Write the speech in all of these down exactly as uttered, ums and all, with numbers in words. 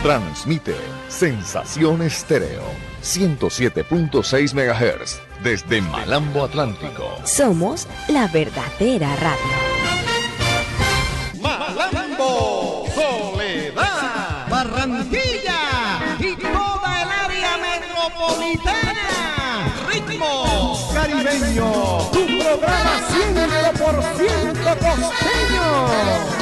Transmite Sensación Estéreo, ciento siete punto seis megahertz, desde Malambo Atlántico. Somos la verdadera radio. Malambo, Soledad, Barranquilla y toda el área metropolitana. Ritmo caribeño, tu programa cien por ciento costeño.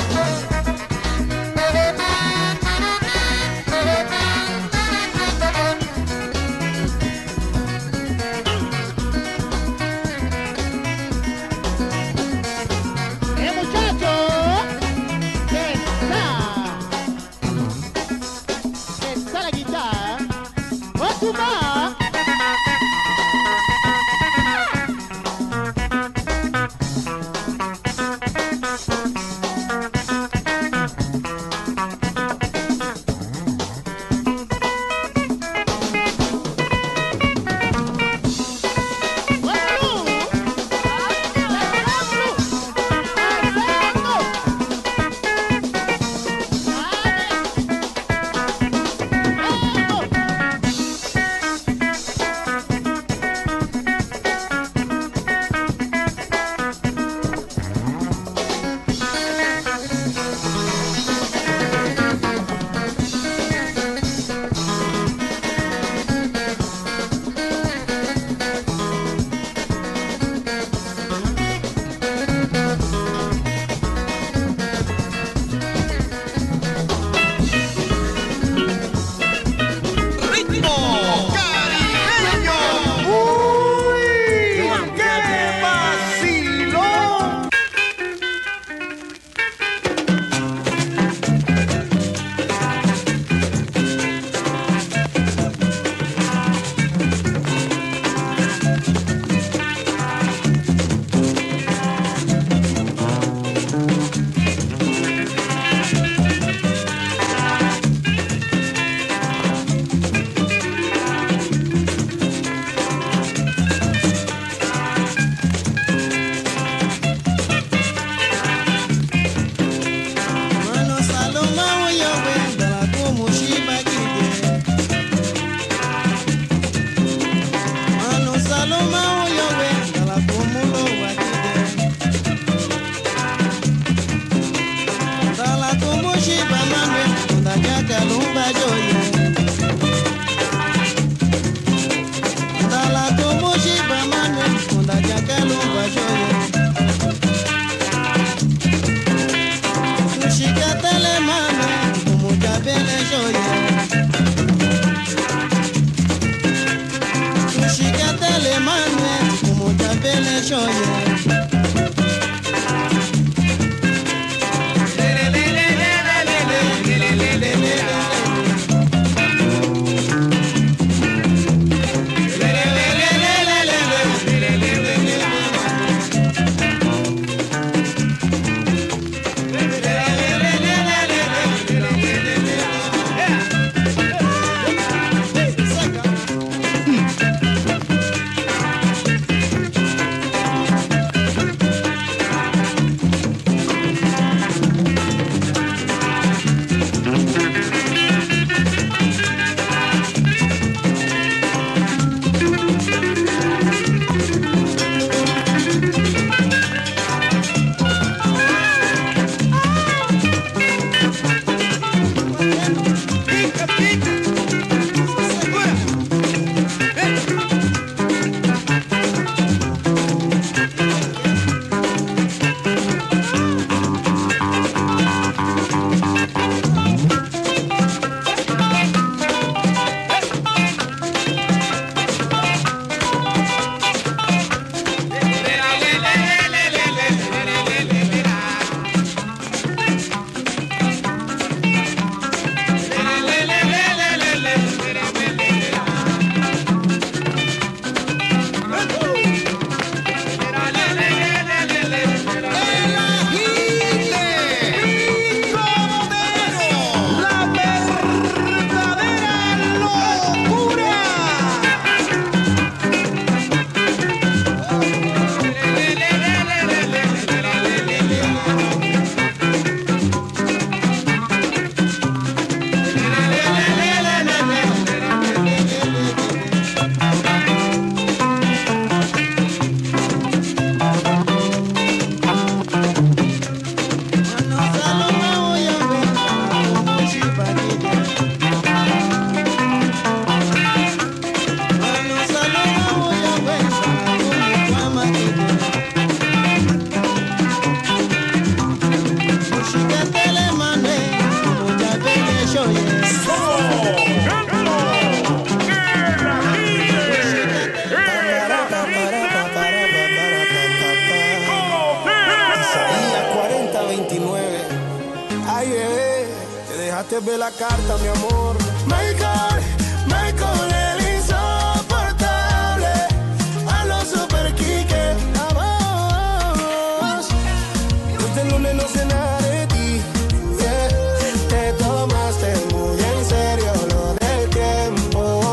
Ve la carta, mi amor. Michael, Michael, el insoportable. A los super Kike, vamos. Este lunes no sé nada de ti. Yeah. Te tomaste muy en serio lo del tiempo.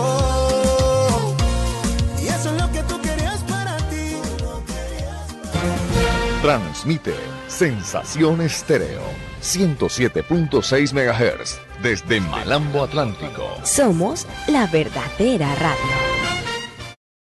Y eso es lo que tú querías para ti. Lo querías para... Transmite Sensación Estéreo ciento siete punto seis megahertz desde Malambo Atlántico. Somos la verdadera radio.